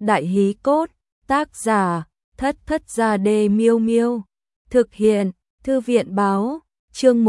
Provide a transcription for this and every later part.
Đại hí cốt, tác giả, Thất Thất Gia Đê Miêu Miêu. Thực hiện, Thư viện báo, chương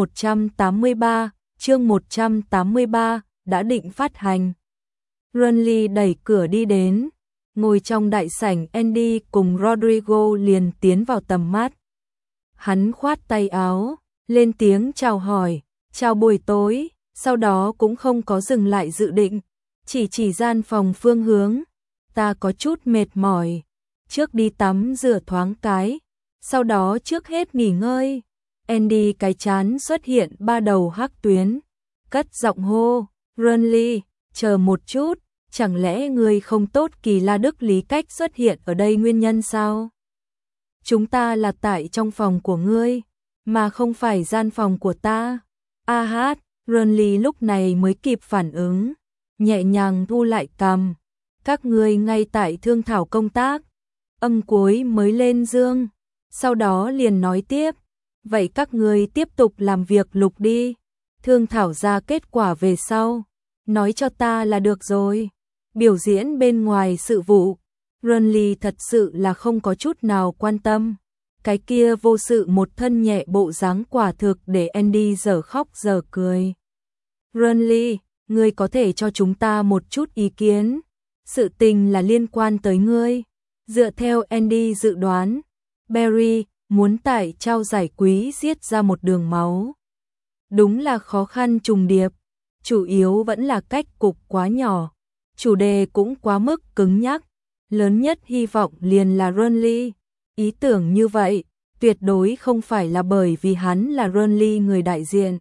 183, đã định phát hành. Renly đẩy cửa đi đến, ngồi trong đại sảnh. Andy cùng Rodrigo liền tiến vào tầm mắt. Hắn khoát tay áo, lên tiếng chào hỏi, chào buổi tối, sau đó cũng không có dừng lại dự định, chỉ gian phòng phương hướng. Ta có chút mệt mỏi, trước đi tắm rửa thoáng cái, sau đó trước hết nghỉ ngơi. Andy cái chán xuất hiện ba đầu hắc tuyến, cất giọng hô, Renly, chờ một chút, chẳng lẽ ngươi không tốt Kỳ La Đức Lý Cách xuất hiện ở đây nguyên nhân sao? Chúng ta là tại trong phòng của ngươi, mà không phải gian phòng của ta. A hát, Renly lúc này mới kịp phản ứng, nhẹ nhàng thu lại cằm. Các ngươi ngay tại thương thảo công tác. Âm cuối mới lên dương, sau đó liền nói tiếp, vậy các ngươi tiếp tục làm việc lục đi, thương thảo ra kết quả về sau, nói cho ta là được rồi. Biểu diễn bên ngoài sự vụ, Renly thật sự là không có chút nào quan tâm. Cái kia vô sự một thân nhẹ bộ dáng quả thực để Andy giờ khóc giờ cười. Renly, ngươi có thể cho chúng ta một chút ý kiến? Sự tình là liên quan tới ngươi. Dựa theo Andy dự đoán, Barry muốn tại trao giải quý giết ra một đường máu. Đúng là khó khăn trùng điệp, chủ yếu vẫn là cách cục quá nhỏ, chủ đề cũng quá mức cứng nhắc, lớn nhất hy vọng liền là Renly. Ý tưởng như vậy, tuyệt đối không phải là bởi vì hắn là Renly người đại diện.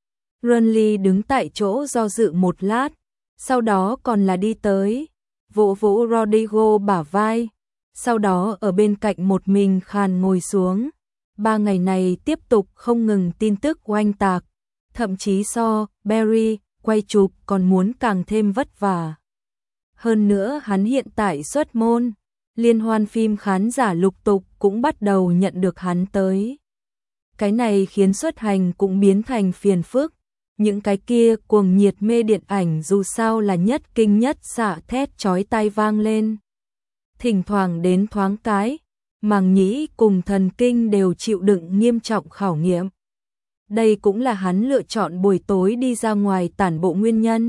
Renly đứng tại chỗ do dự một lát, sau đó còn là đi tới, vỗ vỗ Rodrigo bả vai, sau đó ở bên cạnh một mình khàn ngồi xuống. 3 ngày này tiếp tục không ngừng tin tức oanh tạc, thậm chí so Barry quay chụp còn muốn càng thêm vất vả. Hơn nữa hắn hiện tại xuất môn, liên hoan phim khán giả lục tục cũng bắt đầu nhận được hắn tới. Cái này khiến xuất hành cũng biến thành phiền phức. Những cái kia cuồng nhiệt mê điện ảnh dù sao là nhất kinh nhất xạ thét chói tai vang lên. Thỉnh thoảng đến thoáng cái, màng nhĩ cùng thần kinh đều chịu đựng nghiêm trọng khảo nghiệm. Đây cũng là hắn lựa chọn buổi tối đi ra ngoài tản bộ nguyên nhân.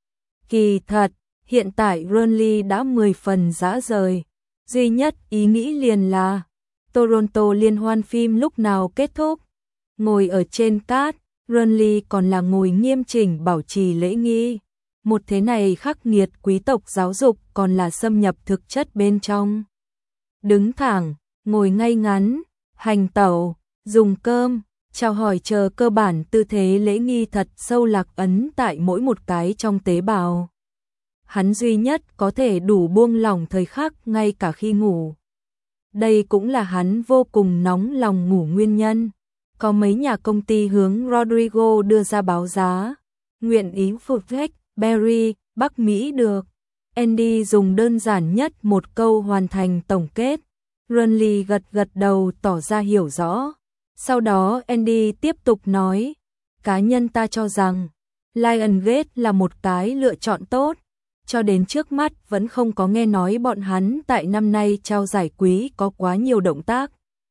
Kỳ thật, hiện tại Renly đã 10 phần dã rời. Duy nhất ý nghĩ liền là Toronto liên hoan phim lúc nào kết thúc. Ngồi ở trên cát, Renly còn là ngồi nghiêm chỉnh bảo trì lễ nghi. Một thế này khắc nghiệt quý tộc giáo dục còn là xâm nhập thực chất bên trong. Đứng thẳng, ngồi ngay ngắn, hành tẩu, dùng cơm, chào hỏi chờ cơ bản tư thế lễ nghi thật sâu lạc ấn tại mỗi một cái trong tế bào. Hắn duy nhất có thể đủ buông lỏng thời khắc ngay cả khi ngủ. Đây cũng là hắn vô cùng nóng lòng ngủ nguyên nhân. Có mấy nhà công ty hướng Rodrigo đưa ra báo giá, nguyện ý phục trách Barry, Bắc Mỹ được. Andy dùng đơn giản nhất một câu hoàn thành tổng kết. Renly gật gật đầu tỏ ra hiểu rõ. Sau đó Andy tiếp tục nói, cá nhân ta cho rằng Lionsgate là một cái lựa chọn tốt. Cho đến trước mắt vẫn không có nghe nói bọn hắn tại năm nay trao giải quý có quá nhiều động tác.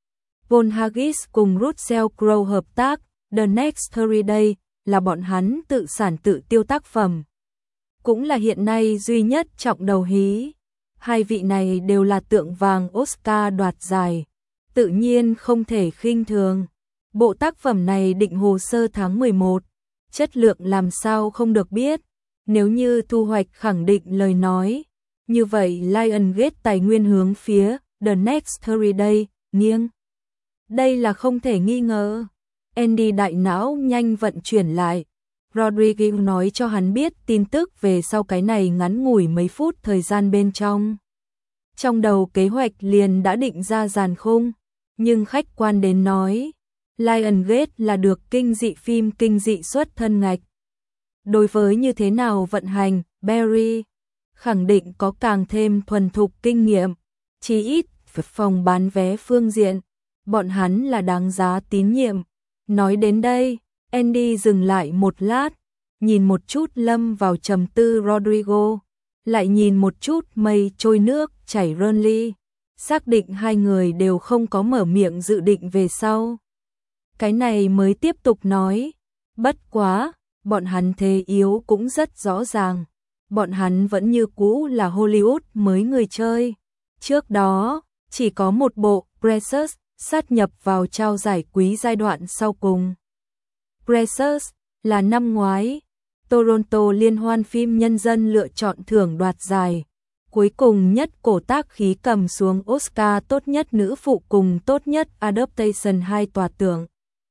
Von Haggis cùng Russell Crowe hợp tác, The Next 30 Days là bọn hắn tự sản tự tiêu tác phẩm. Cũng là hiện nay duy nhất trọng đầu hí. Hai vị này đều là tượng vàng Oscar đoạt giải, tự nhiên không thể khinh thường. Bộ tác phẩm này định hồ sơ tháng 11, chất lượng làm sao không được biết. Nếu như thu hoạch khẳng định lời nói, như vậy Lionsgate tài nguyên hướng phía The Next 30 Days nghiêng. Đây là không thể nghi ngờ. Andy đại não nhanh vận chuyển lại. Rodrigo nói cho hắn biết tin tức về sau cái này ngắn ngủi mấy phút thời gian bên trong. Trong đầu kế hoạch liền đã định ra dàn khung, nhưng khách quan đến nói, Lionsgate là được kinh dị phim kinh dị xuất thân ngạch. Đối với như thế nào vận hành, Barry khẳng định có càng thêm thuần thục kinh nghiệm, chỉ ít phòng bán vé phương diện, bọn hắn là đáng giá tín nhiệm. Nói đến đây, Andy dừng lại một lát, nhìn một chút lâm vào trầm tư Rodrigo, lại nhìn một chút mây trôi nước chảy Burnley, xác định hai người đều không có mở miệng dự định về sau. Cái này mới tiếp tục nói, bất quá, bọn hắn thế yếu cũng rất rõ ràng, bọn hắn vẫn như cũ là Hollywood mới người chơi. Trước đó, chỉ có một bộ Precious sát nhập vào trao giải quý giai đoạn sau cùng. Precious là năm ngoái, Toronto Liên hoan phim nhân dân lựa chọn thưởng đoạt giải. Cuối cùng nhất cổ tác khí cầm xuống Oscar tốt nhất nữ phụ cùng tốt nhất adaptation hai tòa tượng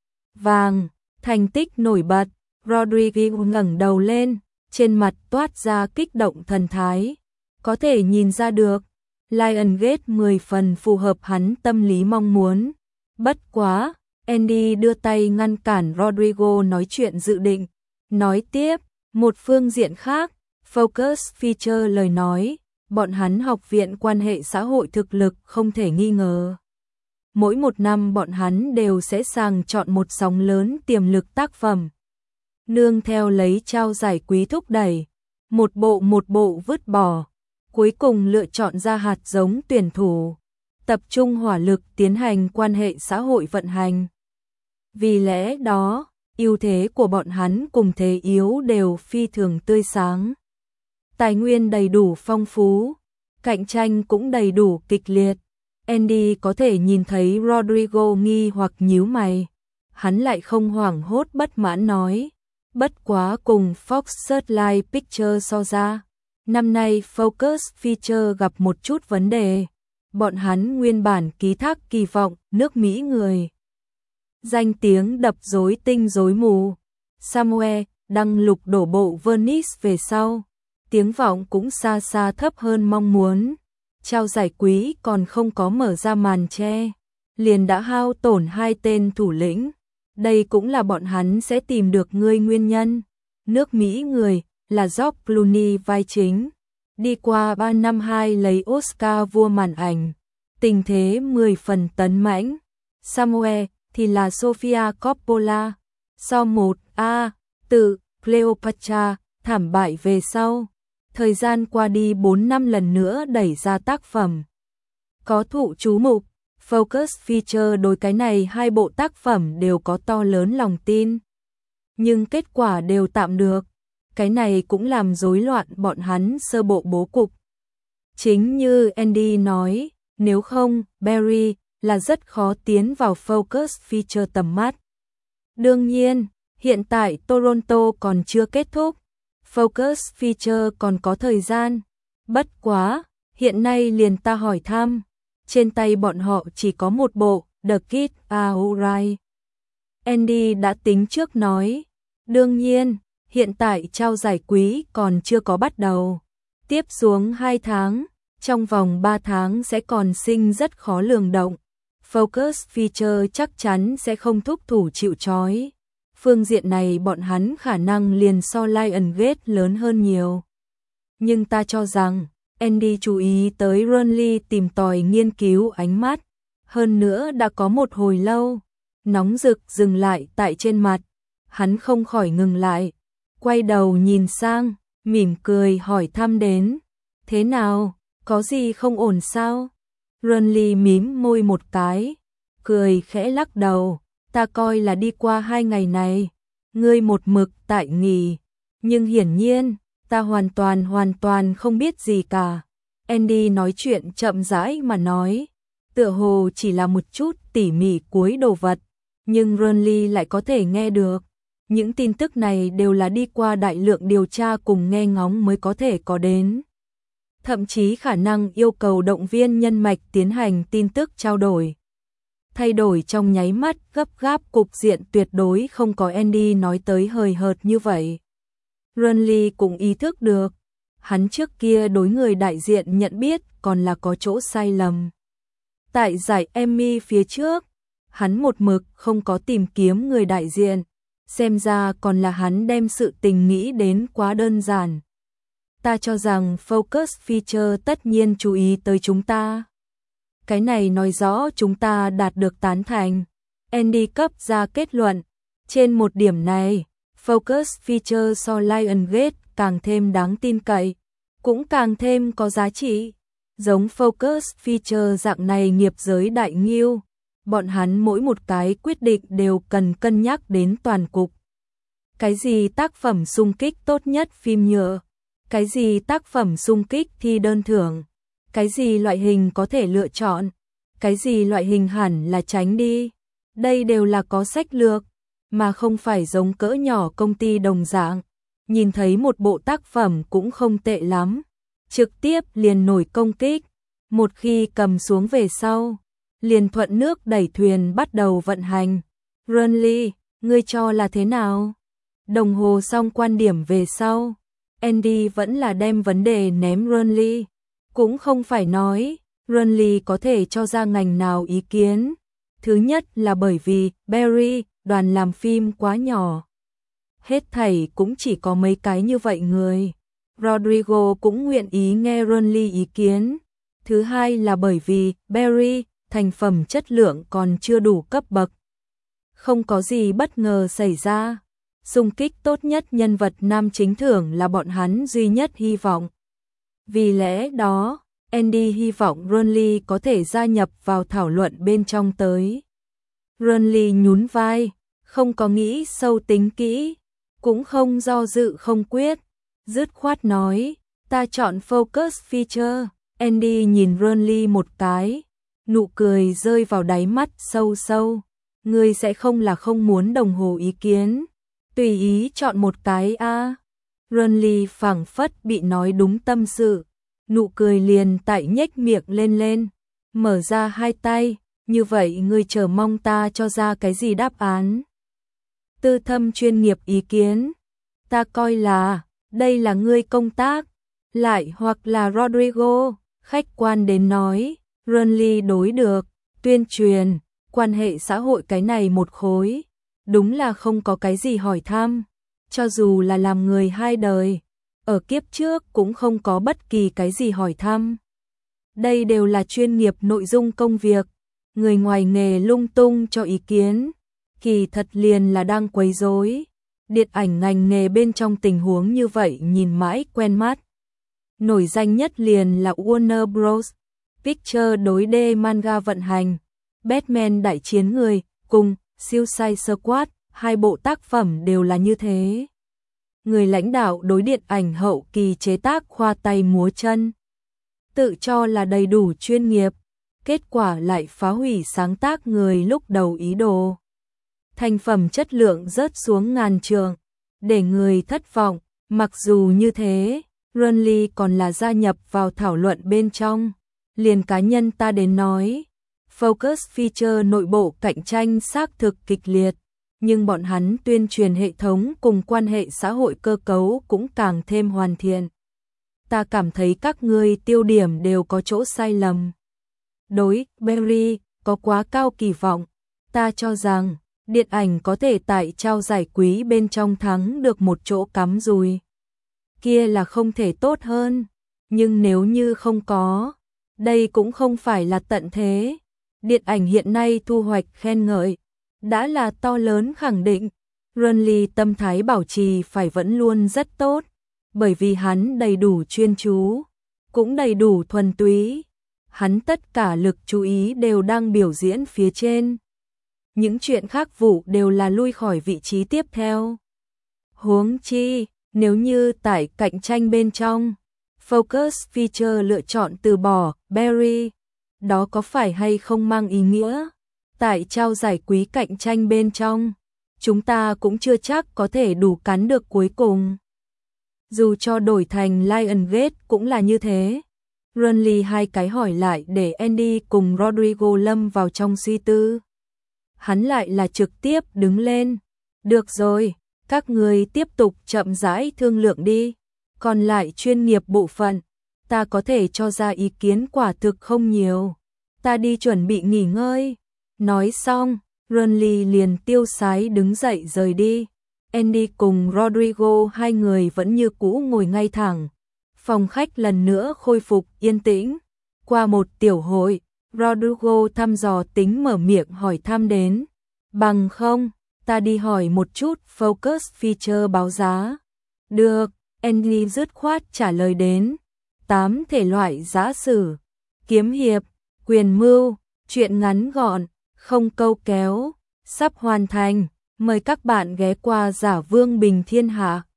vàng, thành tích nổi bật. Rodriguez ngẩng đầu lên, trên mặt toát ra kích động thần thái. Có thể nhìn ra được, Lionsgate 10 phần phù hợp hắn tâm lý mong muốn. Bất quá, Andy đưa tay ngăn cản Rodrigo nói chuyện dự định. Nói tiếp, một phương diện khác, Focus Feature lời nói, bọn hắn học viện quan hệ xã hội thực lực không thể nghi ngờ. Mỗi một năm bọn hắn đều sẽ sàng chọn một sóng lớn tiềm lực tác phẩm. Nương theo lấy trao giải quý thúc đẩy, một bộ vứt bỏ, cuối cùng lựa chọn ra hạt giống tuyển thủ, tập trung hỏa lực tiến hành quan hệ xã hội vận hành. Vì lẽ đó, ưu thế của bọn hắn cùng thế yếu đều phi thường tươi sáng. Tài nguyên đầy đủ phong phú, cạnh tranh cũng đầy đủ kịch liệt. Andy có thể nhìn thấy Rodrigo nghi hoặc nhíu mày. Hắn lại không hoảng hốt bất mãn nói. Bất quá cùng Fox Searchlight Pictures so ra, năm nay Focus Feature gặp một chút vấn đề. Bọn hắn nguyên bản ký thác kỳ vọng nước Mỹ người. Danh tiếng đập rối tinh rối mù. Samuel đăng lục đổ bộ Venice về sau. Tiếng vọng cũng xa xa thấp hơn mong muốn. Trao giải quý còn không có mở ra màn che, liền đã hao tổn hai tên thủ lĩnh. Đây cũng là bọn hắn sẽ tìm được ngươi nguyên nhân. Nước Mỹ người là George Clooney vai chính. Đi qua 3 năm hai lấy Oscar vua màn ảnh. Tình thế 10 phần tấn mãnh. Samuel thì là Sofia Coppola. Sau một tự Cleopatra thảm bại về sau. Thời gian qua đi 4 năm lần nữa đẩy ra tác phẩm. Có thụ chú mục, Focus Feature đối cái này hai bộ tác phẩm đều có to lớn lòng tin. Nhưng kết quả đều tạm được. Cái này cũng làm rối loạn bọn hắn sơ bộ bố cục. Chính như Andy nói, nếu không, Barry là rất khó tiến vào Focus Feature tầm mắt. Đương nhiên, hiện tại Toronto còn chưa kết thúc. Focus Feature còn có thời gian. Bất quá, hiện nay liền ta hỏi thăm. Trên tay bọn họ chỉ có một bộ, The Kid Ahura. Andy đã tính trước nói. Đương nhiên, hiện tại trao giải quý còn chưa có bắt đầu. Tiếp xuống 2 tháng, trong vòng 3 tháng sẽ còn sinh rất khó lường động. Focus Feature chắc chắn sẽ không thúc thủ chịu trói. Phương diện này bọn hắn khả năng liền so Lionsgate lớn hơn nhiều. Nhưng ta cho rằng, Andy chú ý tới Burnley tìm tòi nghiên cứu ánh mắt. Hơn nữa đã có một hồi lâu. Nóng rực dừng lại tại trên mặt. Hắn không khỏi ngừng lại. Quay đầu nhìn sang, mỉm cười hỏi thăm đến. Thế nào, có gì không ổn sao? Burnley mím môi một cái. Cười khẽ lắc đầu. Ta coi là đi qua 2 ngày này, ngươi một mực tại nghỉ, nhưng hiển nhiên, ta hoàn toàn không biết gì cả. Andy nói chuyện chậm rãi mà nói, tựa hồ chỉ là một chút tỉ mỉ cuối đồ vật, nhưng Burnley lại có thể nghe được. Những tin tức này đều là đi qua đại lượng điều tra cùng nghe ngóng mới có thể có đến. Thậm chí khả năng yêu cầu động viên nhân mạch tiến hành tin tức trao đổi. Thay đổi trong nháy mắt, gấp gáp, cục diện tuyệt đối không có Andy nói tới hời hợt như vậy. Burnley cũng ý thức được, hắn trước kia đối người đại diện nhận biết còn là có chỗ sai lầm. Tại giải Emmy phía trước, hắn một mực không có tìm kiếm người đại diện, xem ra còn là hắn đem sự tình nghĩ đến quá đơn giản. Ta cho rằng Focus Feature tất nhiên chú ý tới chúng ta. Cái này nói rõ chúng ta đạt được tán thành. Andy cấp ra kết luận. Trên một điểm này, Focus Feature so Lionsgate càng thêm đáng tin cậy, cũng càng thêm có giá trị. Giống Focus Feature dạng này nghiệp giới đại nghiêu, bọn hắn mỗi một cái quyết định đều cần cân nhắc đến toàn cục. Cái gì tác phẩm xung kích tốt nhất phim nhựa, cái gì tác phẩm xung kích thi đơn thưởng, cái gì loại hình có thể lựa chọn, cái gì loại hình hẳn là tránh đi. Đây đều là có sách lược, mà không phải giống cỡ nhỏ công ty đồng dạng. Nhìn thấy một bộ tác phẩm cũng không tệ lắm, trực tiếp liền nổi công kích, một khi cầm xuống về sau, liền thuận nước đẩy thuyền bắt đầu vận hành. Renly, ngươi cho là thế nào? Đồng hồ xong quan điểm về sau, Andy vẫn là đem vấn đề ném Renly, cũng không phải nói Renly có thể cho ra ngành nào ý kiến. Thứ nhất là bởi vì Barry, đoàn làm phim quá nhỏ. Hết thảy cũng chỉ có mấy cái như vậy người. Rodrigo cũng nguyện ý nghe Renly ý kiến. Thứ hai là bởi vì Barry, thành phẩm chất lượng còn chưa đủ cấp bậc. Không có gì bất ngờ xảy ra. Xung kích tốt nhất nhân vật nam chính thưởng là bọn hắn duy nhất hy vọng. Vì lẽ đó, Andy hy vọng Renly có thể gia nhập vào thảo luận bên trong tới. Renly nhún vai, không có nghĩ sâu tính kỹ, cũng không do dự không quyết, dứt khoát nói, ta chọn Focus Feature. Andy nhìn Renly một cái, nụ cười rơi vào đáy mắt sâu sâu. Ngươi sẽ không là không muốn đồng hồ ý kiến, tùy ý chọn một cái a. Renly phảng phất bị nói đúng tâm sự, nụ cười liền tại nhếch miệng lên, mở ra hai tay, như vậy ngươi chờ mong ta cho ra cái gì đáp án? Tư thâm chuyên nghiệp ý kiến, ta coi là, đây là ngươi công tác, lại hoặc là Rodrigo, khách quan đến nói, Renly đối được, tuyên truyền, quan hệ xã hội cái này một khối, đúng là không có cái gì hỏi thăm, cho dù là làm người hai đời, ở kiếp trước cũng không có bất kỳ cái gì hỏi thăm. Đây đều là chuyên nghiệp nội dung công việc, người ngoài nghề lung tung cho ý kiến, kỳ thật liền là đang quấy rối. Điện ảnh ngành nghề bên trong tình huống như vậy nhìn mãi quen mắt. Nổi danh nhất liền là Warner Bros. Pictures đối D manga vận hành, Batman đại chiến người, cùng Suicide Squad, hai bộ tác phẩm đều là như thế. Người lãnh đạo đối điện ảnh hậu kỳ chế tác khoa tay múa chân, tự cho là đầy đủ chuyên nghiệp, kết quả lại phá hủy sáng tác người lúc đầu ý đồ. Thành phẩm chất lượng rớt xuống ngàn trượng, để người thất vọng. Mặc dù như thế, Renly còn là gia nhập vào thảo luận bên trong. Liền cá nhân ta đến nói, Focus Feature nội bộ cạnh tranh xác thực kịch liệt, nhưng bọn hắn tuyên truyền hệ thống cùng quan hệ xã hội cơ cấu cũng càng thêm hoàn thiện. Ta cảm thấy các ngươi tiêu điểm đều có chỗ sai lầm. Đối Barry có quá cao kỳ vọng, ta cho rằng điện ảnh có thể tại trao giải quý bên trong thắng được một chỗ cắm rùi. Kia là không thể tốt hơn, nhưng nếu như không có, đây cũng không phải là tận thế. Điện ảnh hiện nay thu hoạch khen ngợi, đã là to lớn khẳng định. Renly tâm thái bảo trì phải vẫn luôn rất tốt, bởi vì hắn đầy đủ chuyên chú, cũng đầy đủ thuần túy. Hắn tất cả lực chú ý đều đang biểu diễn phía trên. Những chuyện khác vụ đều là lui khỏi vị trí tiếp theo. Huống chi, nếu như tại cạnh tranh bên trong, Focus Feature lựa chọn từ bỏ Barry, đó có phải hay không mang ý nghĩa? Tại trao giải quý cạnh tranh bên trong, chúng ta cũng chưa chắc có thể đủ cắn được cuối cùng. Dù cho đổi thành Lionsgate cũng là như thế. Renly hai cái hỏi lại để Andy cùng Rodrigo lâm vào trong suy tư. Hắn lại là trực tiếp đứng lên. Được rồi, các người tiếp tục chậm rãi thương lượng đi. Còn lại chuyên nghiệp bộ phận, ta có thể cho ra ý kiến quả thực không nhiều. Ta đi chuẩn bị nghỉ ngơi. Nói xong, Renly liền tiêu sái đứng dậy rời đi. Andy cùng Rodrigo hai người vẫn như cũ ngồi ngay thẳng. Phòng khách lần nữa khôi phục yên tĩnh. Qua một tiểu hội, Rodrigo thăm dò tính mở miệng hỏi thăm đến. Bằng không, ta đi hỏi một chút Focus Feature báo giá. Được, Andy dứt khoát trả lời đến. 8 thể loại giả sử, kiếm hiệp, quyền mưu, truyện ngắn gọn, không câu kéo, sắp hoàn thành. Mời các bạn ghé qua Giả Vương Bình Thiên Hạ.